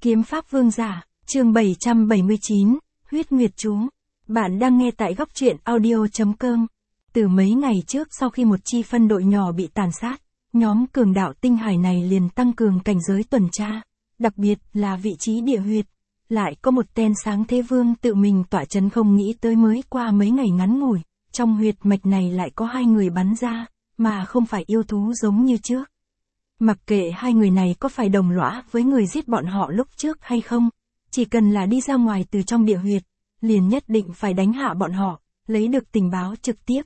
Kiếm pháp vương giả, chương 779, huyết nguyệt chú. Bạn đang nghe tại góc truyện audio.com. Từ mấy ngày trước sau khi một chi phân đội nhỏ bị tàn sát, nhóm cường đạo tinh hải này liền tăng cường cảnh giới tuần tra, đặc biệt là vị trí địa huyệt. Lại có một tên sáng thế vương tự mình tọa chấn, không nghĩ tới mới qua mấy ngày ngắn ngủi, trong huyệt mạch này lại có hai người bắn ra, mà không phải yêu thú giống như trước. Mặc kệ hai người này có phải đồng lõa với người giết bọn họ lúc trước hay không, chỉ cần là đi ra ngoài từ trong địa huyệt, liền nhất định phải đánh hạ bọn họ, lấy được tình báo trực tiếp.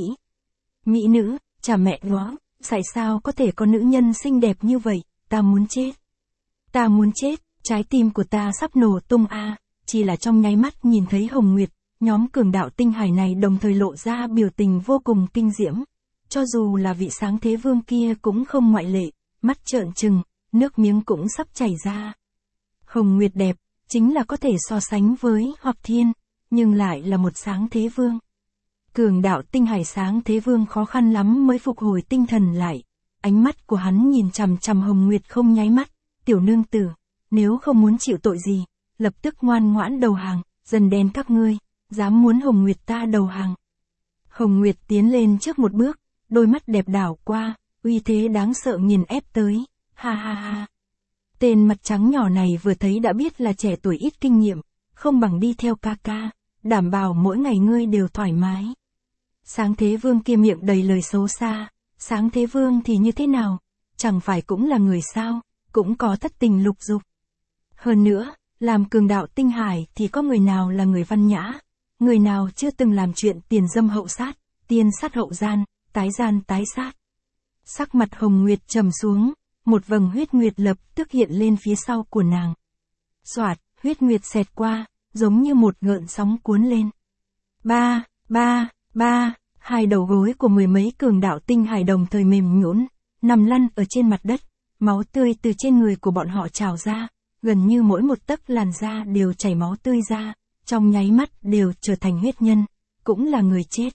Mỹ nữ, chà mẹ nó, tại sao có thể có nữ nhân xinh đẹp như vậy, ta muốn chết. Ta muốn chết, trái tim của ta sắp nổ tung a. Chỉ là trong nháy mắt nhìn thấy Hồng Nguyệt, nhóm cường đạo tinh hải này đồng thời lộ ra biểu tình vô cùng kinh diễm. Cho dù là vị sáng thế vương kia cũng không ngoại lệ, mắt trợn trừng, nước miếng cũng sắp chảy ra. Hồng Nguyệt đẹp, chính là có thể so sánh với Hoặc Thiên, nhưng lại là một sáng thế vương. Cường đạo tinh hải sáng thế vương khó khăn lắm mới phục hồi tinh thần lại. Ánh mắt của hắn nhìn chằm chằm Hồng Nguyệt không nháy mắt. Tiểu nương tử, nếu không muốn chịu tội gì, lập tức ngoan ngoãn đầu hàng, dần đen các ngươi, dám muốn Hồng Nguyệt ta đầu hàng. Hồng Nguyệt tiến lên trước một bước, đôi mắt đẹp đảo qua, uy thế đáng sợ nhìn ép tới, ha ha ha. Tên mặt trắng nhỏ này vừa thấy đã biết là trẻ tuổi ít kinh nghiệm, không bằng đi theo ca ca, đảm bảo mỗi ngày ngươi đều thoải mái. Sáng thế vương kia miệng đầy lời xấu xa, sáng thế vương thì như thế nào, chẳng phải cũng là người sao, cũng có thất tình lục dục. Hơn nữa, làm cường đạo tinh hải thì có người nào là người văn nhã, người nào chưa từng làm chuyện tiền dâm hậu sát, tiên sát hậu gian, tái sát. Sắc mặt Hồng Nguyệt trầm xuống, một vầng huyết nguyệt lập tức hiện lên phía sau của nàng. Xoạt, huyết nguyệt xẹt qua, giống như một gợn sóng cuốn lên. Ba, hai đầu gối của mười mấy cường đạo tinh hải đồng thời mềm nhũn, nằm lăn ở trên mặt đất, máu tươi từ trên người của bọn họ trào ra, gần như mỗi một tấc làn da đều chảy máu tươi ra, trong nháy mắt đều trở thành huyết nhân, cũng là người chết.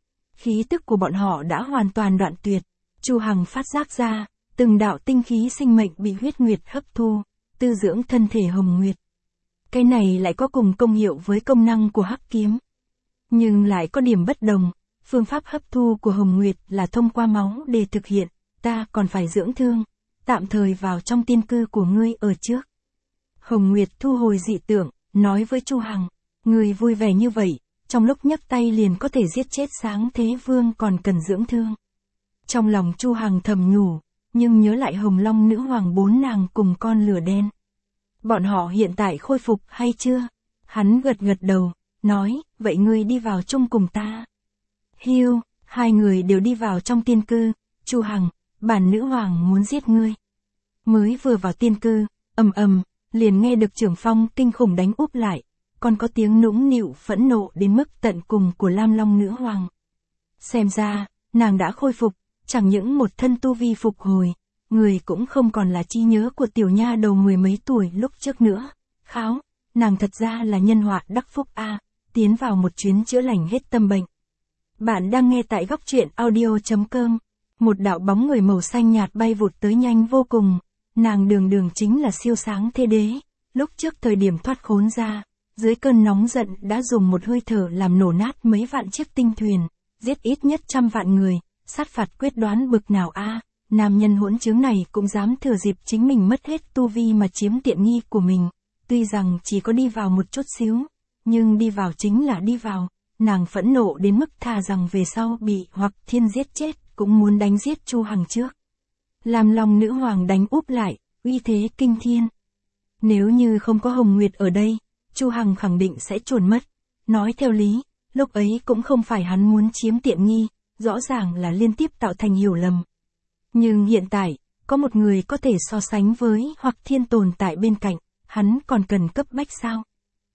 Khí tức của bọn họ đã hoàn toàn đoạn tuyệt. Chu Hằng phát giác ra, từng đạo tinh khí sinh mệnh bị huyết nguyệt hấp thu, tư dưỡng thân thể Hồng Nguyệt. Cái này lại có cùng công hiệu với công năng của hắc kiếm. Nhưng lại có điểm bất đồng, phương pháp hấp thu của Hồng Nguyệt là thông qua máu để thực hiện, ta còn phải dưỡng thương, tạm thời vào trong tiên cư của ngươi ở trước. Hồng Nguyệt thu hồi dị tượng, nói với Chu Hằng, ngươi vui vẻ như vậy, trong lúc nhấc tay liền có thể giết chết sáng thế vương còn cần dưỡng thương. Trong lòng Chu Hằng thầm nhủ, nhưng nhớ lại Hồng Long nữ hoàng bốn nàng cùng con lửa đen. Bọn họ hiện tại khôi phục hay chưa? Hắn gật đầu, nói, vậy ngươi đi vào chung cùng ta. Hiu, hai người đều đi vào trong tiên cư. Chu Hằng, bản nữ hoàng muốn giết ngươi. Mới vừa vào tiên cư, ầm, liền nghe được trưởng phong kinh khủng đánh úp lại, còn có tiếng nũng nịu phẫn nộ đến mức tận cùng của Lam Long nữ hoàng. Xem ra, nàng đã khôi phục, chẳng những một thân tu vi phục hồi, người cũng không còn là trí nhớ của tiểu nha đầu mười mấy tuổi lúc trước nữa. Kháo, nàng thật ra là nhân họa đắc phúc a, tiến vào một chuyến chữa lành hết tâm bệnh. Bạn đang nghe tại góc truyện audio.com. Một đạo bóng người màu xanh nhạt bay vụt tới nhanh vô cùng. Nàng đường chính là siêu sáng thế đế. Lúc trước thời điểm thoát khốn ra, dưới cơn nóng giận đã dùng một hơi thở làm nổ nát mấy vạn chiếc tinh thuyền, giết ít nhất 100 vạn người, sát phạt quyết đoán bực nào a. Nam nhân hỗn chứng này cũng dám thừa dịp chính mình mất hết tu vi mà chiếm tiện nghi của mình. Tuy rằng chỉ có đi vào một chút xíu, nhưng đi vào chính là đi vào. Nàng phẫn nộ đến mức thà rằng về sau bị Hoặc Thiên giết chết, cũng muốn đánh giết Chu Hằng trước. Lam Long nữ hoàng đánh úp lại, uy thế kinh thiên. Nếu như không có Hồng Nguyệt ở đây, Chu Hằng khẳng định sẽ trốn mất. Nói theo lý, lúc ấy cũng không phải hắn muốn chiếm tiện nghi, rõ ràng là liên tiếp tạo thành hiểu lầm. Nhưng hiện tại, có một người có thể so sánh với Hoặc Thiên tồn tại bên cạnh, hắn còn cần cấp bách sao?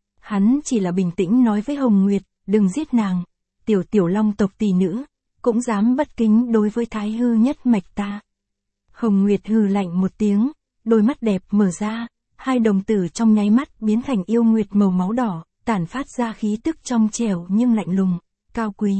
Hắn chỉ là bình tĩnh nói với Hồng Nguyệt, đừng giết nàng, tiểu long tộc tỷ nữ, cũng dám bất kính đối với thái hư nhất mạch ta. Hồng Nguyệt hừ lạnh một tiếng, đôi mắt đẹp mở ra, hai đồng tử trong nháy mắt biến thành yêu nguyệt màu máu đỏ, tản phát ra khí tức trong trẻo nhưng lạnh lùng, cao quý.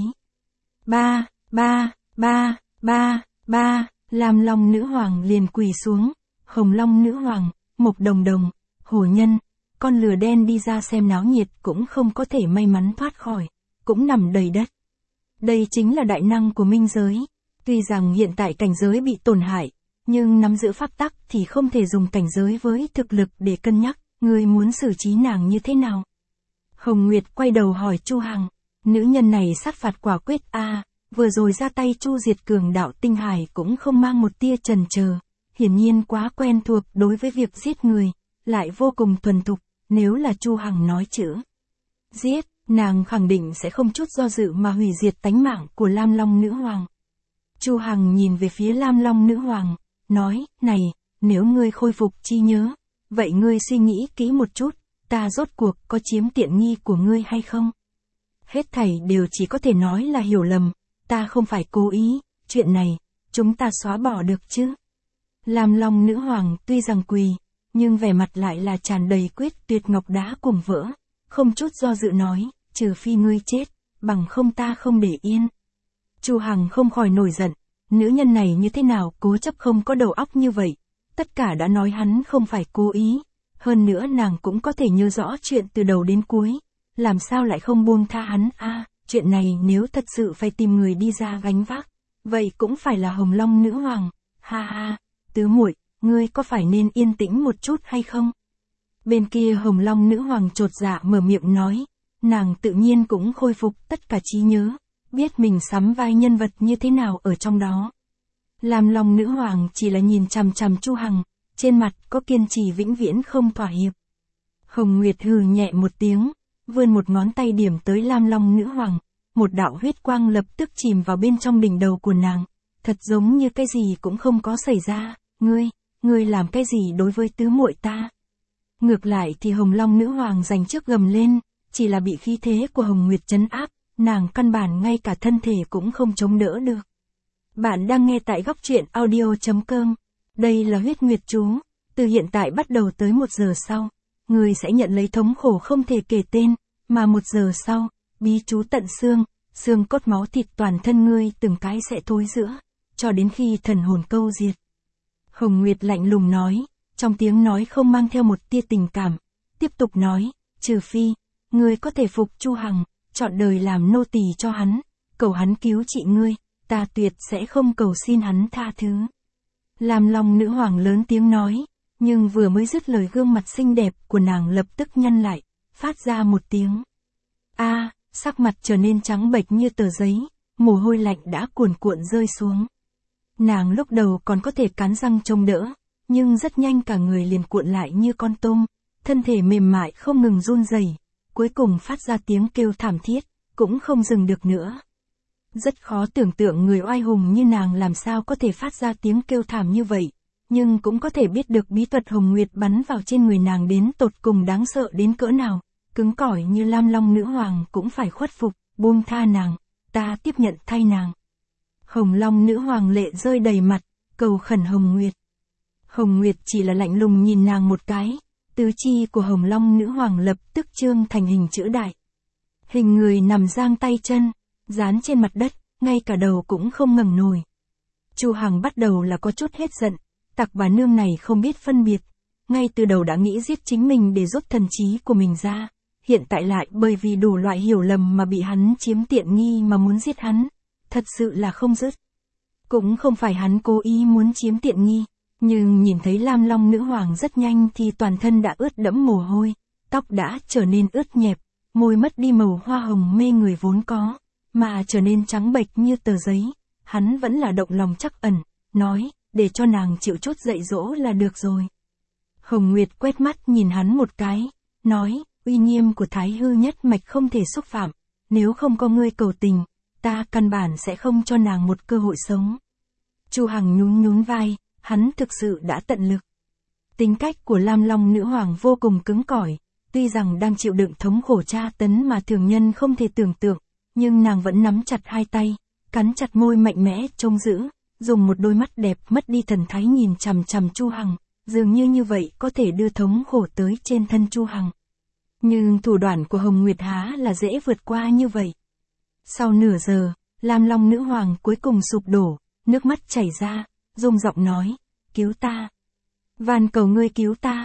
Lam Long nữ hoàng liền quỳ xuống, Hồng Long nữ hoàng, Mộc Đồng Đồng, Hồ nhân, con lừa đen đi ra xem náo nhiệt cũng không có thể may mắn thoát khỏi, cũng nằm đầy đất. Đây chính là đại năng của minh giới. Tuy rằng hiện tại cảnh giới bị tổn hại, nhưng nắm giữ pháp tắc thì không thể dùng cảnh giới với thực lực để cân nhắc, ngươi muốn xử trí nàng như thế nào? Hồng Nguyệt quay đầu hỏi Chu Hằng, nữ nhân này sát phạt quả quyết vừa rồi ra tay chu diệt cường đạo tinh hải cũng không mang một tia chần chờ, hiển nhiên quá quen thuộc đối với việc giết người, lại vô cùng thuần thục, nếu là Chu Hằng nói chữ giết, nàng khẳng định sẽ không chút do dự mà hủy diệt tánh mạng của Lam Long Nữ Hoàng. Chu Hằng nhìn về phía Lam Long Nữ Hoàng, nói, này, nếu ngươi khôi phục trí nhớ, vậy ngươi suy nghĩ kỹ một chút, ta rốt cuộc có chiếm tiện nghi của ngươi hay không? Hết thảy đều chỉ có thể nói là hiểu lầm, ta không phải cố ý, chuyện này, chúng ta xóa bỏ được chứ? Lam Long Nữ Hoàng tuy rằng quỳ, nhưng vẻ mặt lại là tràn đầy quyết tuyệt ngọc đá cùng vỡ, không chút do dự nói, trừ phi ngươi chết, bằng không ta không để yên. Chu Hằng không khỏi nổi giận, nữ nhân này như thế nào cố chấp không có đầu óc như vậy, tất cả đã nói hắn không phải cố ý, hơn nữa nàng cũng có thể nhớ rõ chuyện từ đầu đến cuối, làm sao lại không buông tha hắn chuyện này nếu thật sự phải tìm người đi ra gánh vác, vậy cũng phải là Hồng Long Nữ Hoàng, tứ muội, ngươi có phải nên yên tĩnh một chút hay không? Bên kia Hồng Long Nữ Hoàng chột dạ mở miệng nói, nàng tự nhiên cũng khôi phục tất cả trí nhớ, biết mình sắm vai nhân vật như thế nào ở trong đó. Lam Long Nữ Hoàng chỉ là nhìn chằm chằm Chu Hằng, trên mặt có kiên trì vĩnh viễn không thỏa hiệp. Hồng Nguyệt hừ nhẹ một tiếng, vươn một ngón tay điểm tới Lam Long Nữ Hoàng, một đạo huyết quang lập tức chìm vào bên trong đỉnh đầu của nàng, thật giống như cái gì cũng không có xảy ra, ngươi làm cái gì đối với tứ muội ta? Ngược lại thì Hồng Long Nữ Hoàng giành trước gầm lên, chỉ là bị khí thế của Hồng Nguyệt trấn áp, nàng căn bản ngay cả thân thể cũng không chống đỡ được. Bạn đang nghe tại góc truyện audio.com. Đây là huyết nguyệt chú, từ hiện tại bắt đầu tới 1 giờ sau, ngươi sẽ nhận lấy thống khổ không thể kể tên, mà 1 giờ sau, bí chú tận xương, xương cốt máu thịt toàn thân ngươi từng cái sẽ thối rữa, cho đến khi thần hồn câu diệt. Hồng Nguyệt lạnh lùng nói, trong tiếng nói không mang theo một tia tình cảm, tiếp tục nói, trừ phi, ngươi có thể phục Chu Hằng, chọn đời làm nô tỳ cho hắn, cầu hắn cứu trị ngươi, ta tuyệt sẽ không cầu xin hắn tha thứ. Lam Long Nữ Hoàng lớn tiếng nói, nhưng vừa mới dứt lời gương mặt xinh đẹp của nàng lập tức nhăn lại, phát ra một tiếng. Sắc mặt trở nên trắng bệch như tờ giấy, mồ hôi lạnh đã cuồn cuộn rơi xuống. Nàng lúc đầu còn có thể cắn răng trông đỡ, nhưng rất nhanh cả người liền cuộn lại như con tôm, thân thể mềm mại không ngừng run rẩy, cuối cùng phát ra tiếng kêu thảm thiết, cũng không dừng được nữa. Rất khó tưởng tượng người oai hùng như nàng làm sao có thể phát ra tiếng kêu thảm như vậy, nhưng cũng có thể biết được bí thuật Hồng Nguyệt bắn vào trên người nàng đến tột cùng đáng sợ đến cỡ nào, cứng cỏi như Lam Long Nữ Hoàng cũng phải khuất phục, buông tha nàng, ta tiếp nhận thay nàng. Hồng Long Nữ Hoàng lệ rơi đầy mặt, cầu khẩn Hồng Nguyệt. Hồng Nguyệt chỉ là lạnh lùng nhìn nàng một cái, tứ chi của Hồng Long Nữ Hoàng lập tức trương thành hình chữ đại. Hình người nằm giang tay chân, dán trên mặt đất, ngay cả đầu cũng không ngẩng nổi. Chu Hằng bắt đầu là có chút hết giận, tặc bà nương này không biết phân biệt, ngay từ đầu đã nghĩ giết chính mình để rút thần trí của mình ra, hiện tại lại bởi vì đủ loại hiểu lầm mà bị hắn chiếm tiện nghi mà muốn giết hắn, thật sự là không dứt. Cũng không phải hắn cố ý muốn chiếm tiện nghi, nhưng nhìn thấy Lam Long Nữ Hoàng rất nhanh thì toàn thân đã ướt đẫm mồ hôi, tóc đã trở nên ướt nhẹp, môi mất đi màu hoa hồng mê người vốn có, mà trở nên trắng bệch như tờ giấy, hắn vẫn là động lòng trắc ẩn, nói, để cho nàng chịu chút dạy dỗ là được rồi. Hồng Nguyệt quét mắt nhìn hắn một cái, nói, uy nghiêm của Thái Hư nhất mạch không thể xúc phạm, nếu không có ngươi cầu tình, ta căn bản sẽ không cho nàng một cơ hội sống. Chu Hằng nhún nhún vai, hắn thực sự đã tận lực. Tính cách của Lam Long Nữ Hoàng vô cùng cứng cỏi, tuy rằng đang chịu đựng thống khổ tra tấn mà thường nhân không thể tưởng tượng, nhưng nàng vẫn nắm chặt hai tay, cắn chặt môi mạnh mẽ trông giữ, dùng một đôi mắt đẹp mất đi thần thái nhìn chằm chằm Chu Hằng, dường như vậy có thể đưa thống khổ tới trên thân Chu Hằng. Nhưng thủ đoạn của Hồng Nguyệt há là dễ vượt qua như vậy. Sau nửa giờ, Lam Long Nữ Hoàng cuối cùng sụp đổ, nước mắt chảy ra, rung giọng nói, cứu ta. Van cầu ngươi cứu ta.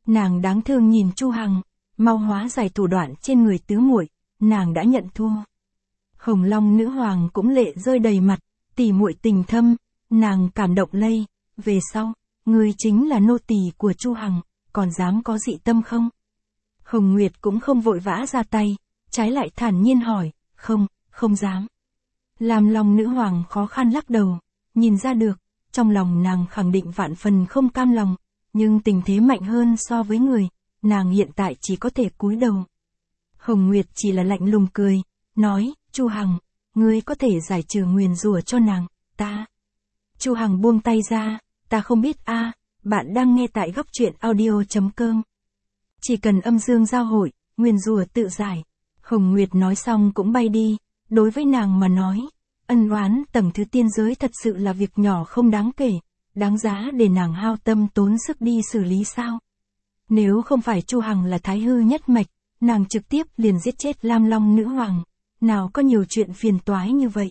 Nàng đáng thương nhìn Chu Hằng, mau hóa giải thủ đoạn trên người tứ muội, nàng đã nhận thua. Hồng Long nữ hoàng cũng lệ rơi đầy mặt, tỷ muội tình thâm, nàng cảm động lây, về sau, ngươi chính là nô tỳ của Chu Hằng, còn dám có dị tâm không? Hồng Nguyệt cũng không vội vã ra tay, trái lại thản nhiên hỏi, không dám. Lam Long nữ hoàng khó khăn lắc đầu, nhìn ra được, trong lòng nàng khẳng định vạn phần không cam lòng, nhưng tình thế mạnh hơn so với người, nàng hiện tại chỉ có thể cúi đầu. Hồng Nguyệt chỉ là lạnh lùng cười, nói, Chu Hằng, ngươi có thể giải trừ nguyền rủa cho nàng, ta. Chu Hằng buông tay ra, ta không biết a, bạn đang nghe tại Góc Truyện Audio.com. Chỉ cần âm dương giao hội, nguyền rủa tự giải. Hồng Nguyệt nói xong cũng bay đi, đối với nàng mà nói, ân oán tầng thứ tiên giới thật sự là việc nhỏ không đáng kể, đáng giá để nàng hao tâm tốn sức đi xử lý sao. Nếu không phải Chu Hằng là thái hư nhất mạch, nàng trực tiếp liền giết chết Lam Long nữ hoàng, nào có nhiều chuyện phiền toái như vậy.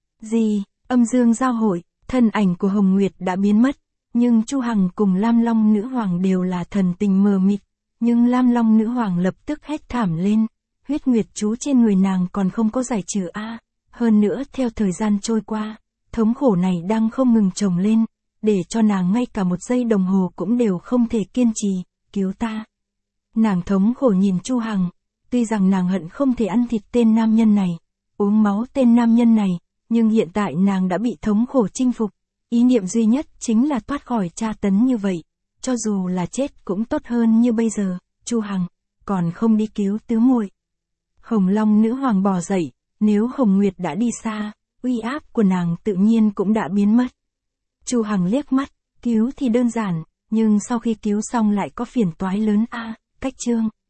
Gì, âm dương giao hội, thân ảnh của Hồng Nguyệt đã biến mất, nhưng Chu Hằng cùng Lam Long nữ hoàng đều là thần tình mờ mịt, nhưng Lam Long nữ hoàng lập tức hét thảm lên, huyết nguyệt chú trên người nàng còn không có giải trừ a, hơn nữa theo thời gian trôi qua, thống khổ này đang không ngừng chồng lên, để cho nàng ngay cả một giây đồng hồ cũng đều không thể kiên trì, cứu ta. Nàng thống khổ nhìn Chu Hằng, tuy rằng nàng hận không thể ăn thịt tên nam nhân này, uống máu tên nam nhân này, nhưng hiện tại nàng đã bị thống khổ chinh phục, ý niệm duy nhất chính là thoát khỏi tra tấn như vậy, cho dù là chết cũng tốt hơn như bây giờ, Chu Hằng, còn không đi cứu tứ muội. Hồng Long nữ hoàng bò dậy, nếu Hồng Nguyệt đã đi xa, uy áp của nàng tự nhiên cũng đã biến mất. Chu Hằng liếc mắt, cứu thì đơn giản, nhưng sau khi cứu xong lại có phiền toái lớn a, cách chương.